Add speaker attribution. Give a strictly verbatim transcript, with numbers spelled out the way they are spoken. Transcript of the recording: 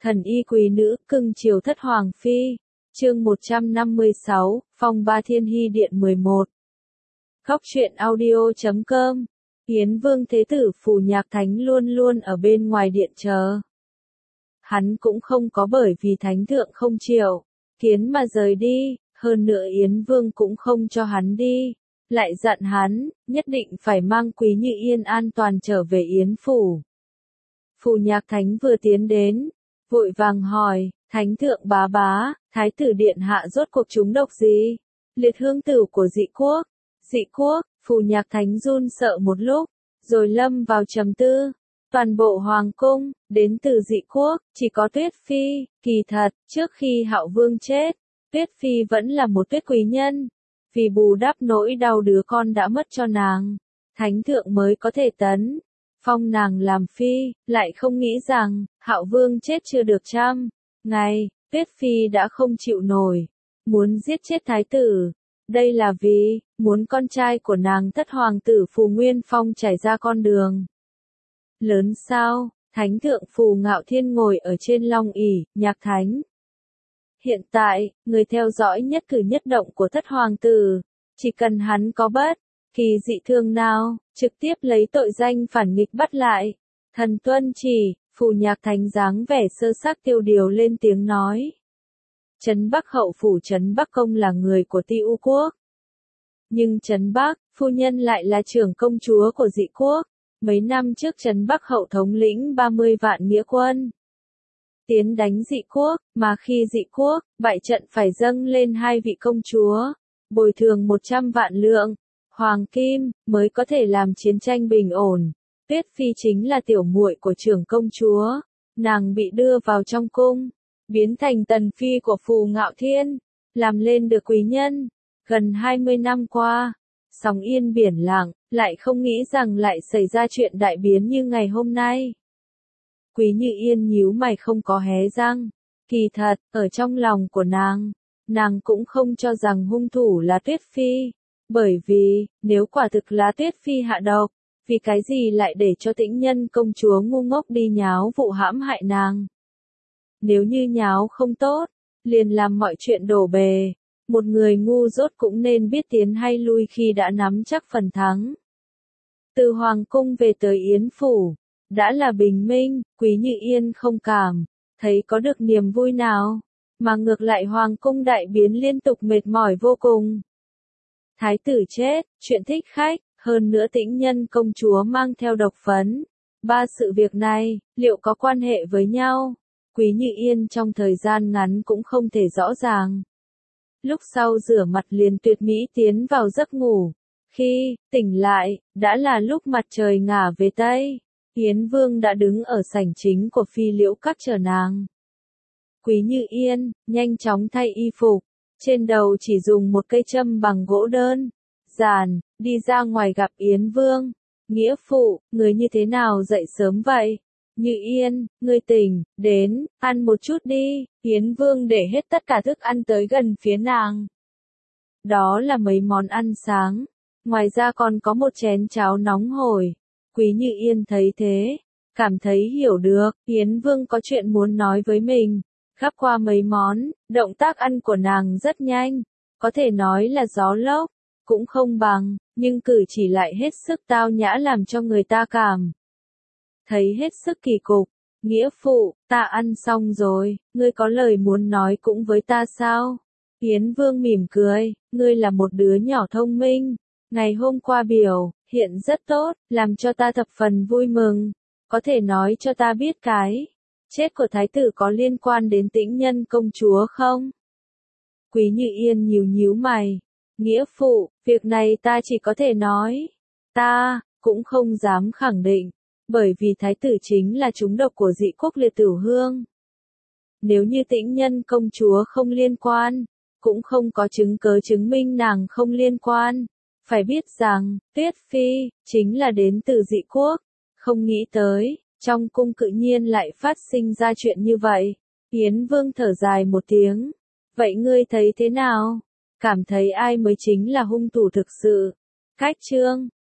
Speaker 1: Thần y quý nữ, cưng chiều thất hoàng phi. Chương một trăm năm mươi sáu, Phong Ba Thiên Hy Điện mười một. Góc truyện audio chấm com. Yến Vương Thế Tử Phù Nhạc Thánh luôn luôn ở bên ngoài điện chờ. Hắn cũng không có bởi vì Thánh Thượng không chịu kiến mà rời đi, hơn nữa Yến Vương cũng không cho hắn đi, lại dặn hắn, nhất định phải mang Quý Như Yên an toàn trở về Yến Phủ. Phù Nhạc Thánh vừa tiến đến, vội vàng hỏi, Thánh Thượng bá bá, Thái tử Điện Hạ rốt cuộc trúng độc gì? Liệt hương tử của dị quốc. Dị quốc, Phù Nhạc Thánh run sợ một lúc, rồi lâm vào trầm tư. Toàn bộ hoàng cung, đến từ dị quốc, chỉ có Tuyết Phi, kỳ thật, trước khi Hạo Vương chết, Tuyết Phi vẫn là một tuyết quý nhân. Vì bù đắp nỗi đau đứa con đã mất cho nàng, Thánh Thượng mới có thể tấn phong nàng làm phi, lại không nghĩ rằng, Hạo Vương chết chưa được trăm ngày, Tuyết Phi đã không chịu nổi, muốn giết chết Thái tử. Đây là vì, muốn con trai của nàng thất hoàng tử Phù Nguyên Phong trải ra con đường lớn sao. Thánh Thượng Phù Ngạo Thiên ngồi ở trên long ỷ, Nhạc Thánh. Hiện tại, người theo dõi nhất cử nhất động của thất hoàng tử, chỉ cần hắn có bất kỳ dị thương nào, trực tiếp lấy tội danh phản nghịch bắt lại. Thần tuân chỉ. Phù Nhạc Thánh dáng vẻ sơ sắc tiêu điều lên tiếng nói. Trấn Bắc hậu phủ Trấn Bắc công là người của Ti U quốc. Nhưng Trấn Bắc, phu nhân lại là trưởng công chúa của dị quốc. Mấy năm trước Trấn Bắc hậu thống lĩnh ba mươi vạn nghĩa quân tiến đánh dị quốc, mà khi dị quốc bại trận phải dâng lên hai vị công chúa, bồi thường một trăm vạn lượng hoàng kim mới có thể làm chiến tranh bình ổn. Tuyết Phi chính là tiểu muội của trưởng công chúa, nàng bị đưa vào trong cung, biến thành tần phi của Phù Ngạo Thiên, làm lên được quý nhân. Gần hai mươi năm qua, sóng yên biển lặng, lại không nghĩ rằng lại xảy ra chuyện đại biến như ngày hôm nay. Quý Như Yên nhíu mày không có hé răng, kỳ thật, ở trong lòng của nàng, nàng cũng không cho rằng hung thủ là Tuyết Phi, bởi vì, nếu quả thực là Tuyết Phi hạ độc, vì cái gì lại để cho Tĩnh Nhân công chúa ngu ngốc đi nháo vụ hãm hại nàng. Nếu như nháo không tốt, liền làm mọi chuyện đổ bề, một người ngu dốt cũng nên biết tiến hay lui khi đã nắm chắc phần thắng. Từ Hoàng cung về tới Yến Phủ, đã là bình minh, Quý Như Yên không cảm thấy có được niềm vui nào, mà ngược lại Hoàng cung đại biến liên tục mệt mỏi vô cùng. Thái tử chết, chuyện thích khách, hơn nữa Tĩnh Nhân công chúa mang theo độc phấn. Ba sự việc này, liệu có quan hệ với nhau? Quý Như Yên trong thời gian ngắn cũng không thể rõ ràng. Lúc sau rửa mặt liền tuyệt mỹ tiến vào giấc ngủ. Khi tỉnh lại, đã là lúc mặt trời ngả về Tây. Yến Vương đã đứng ở sảnh chính của Phi Liễu Các chờ nàng. Quý Như Yên, nhanh chóng thay y phục. Trên đầu chỉ dùng một cây châm bằng gỗ đơn giản, đi ra ngoài gặp Yến Vương. Nghĩa phụ, người như thế nào dậy sớm vậy? Như Yên, ngươi tỉnh, đến, ăn một chút đi. Yến Vương để hết tất cả thức ăn tới gần phía nàng. Đó là mấy món ăn sáng, ngoài ra còn có một chén cháo nóng hổi. Quý Như Yên thấy thế, cảm thấy hiểu được, Yến Vương có chuyện muốn nói với mình. Gắp qua mấy món, động tác ăn của nàng rất nhanh, có thể nói là gió lốc, cũng không bằng, nhưng cử chỉ lại hết sức tao nhã làm cho người ta cảm thấy hết sức kỳ cục. Nghĩa phụ, ta ăn xong rồi, ngươi có lời muốn nói cũng với ta sao? Yến Vương mỉm cười, ngươi là một đứa nhỏ thông minh, ngày hôm qua biểu hiện rất tốt, làm cho ta thập phần vui mừng. Có thể nói cho ta biết cái chết của Thái tử có liên quan đến Tĩnh Nhân công chúa không? Quý Như Yên nhíu nhíu mày. Nghĩa phụ, việc này ta chỉ có thể nói. Ta, cũng không dám khẳng định. Bởi vì Thái tử chính là trúng độc của dị quốc Liệt Tử Hương. Nếu như Tĩnh Nhân công chúa không liên quan, cũng không có chứng cớ chứng minh nàng không liên quan. Phải biết rằng, Tuyết Phi, chính là đến từ dị quốc. Không nghĩ tới, trong cung tự nhiên lại phát sinh ra chuyện như vậy. Yến Vương thở dài một tiếng. Vậy ngươi thấy thế nào? Cảm thấy ai mới chính là hung thủ thực sự? Cách chương.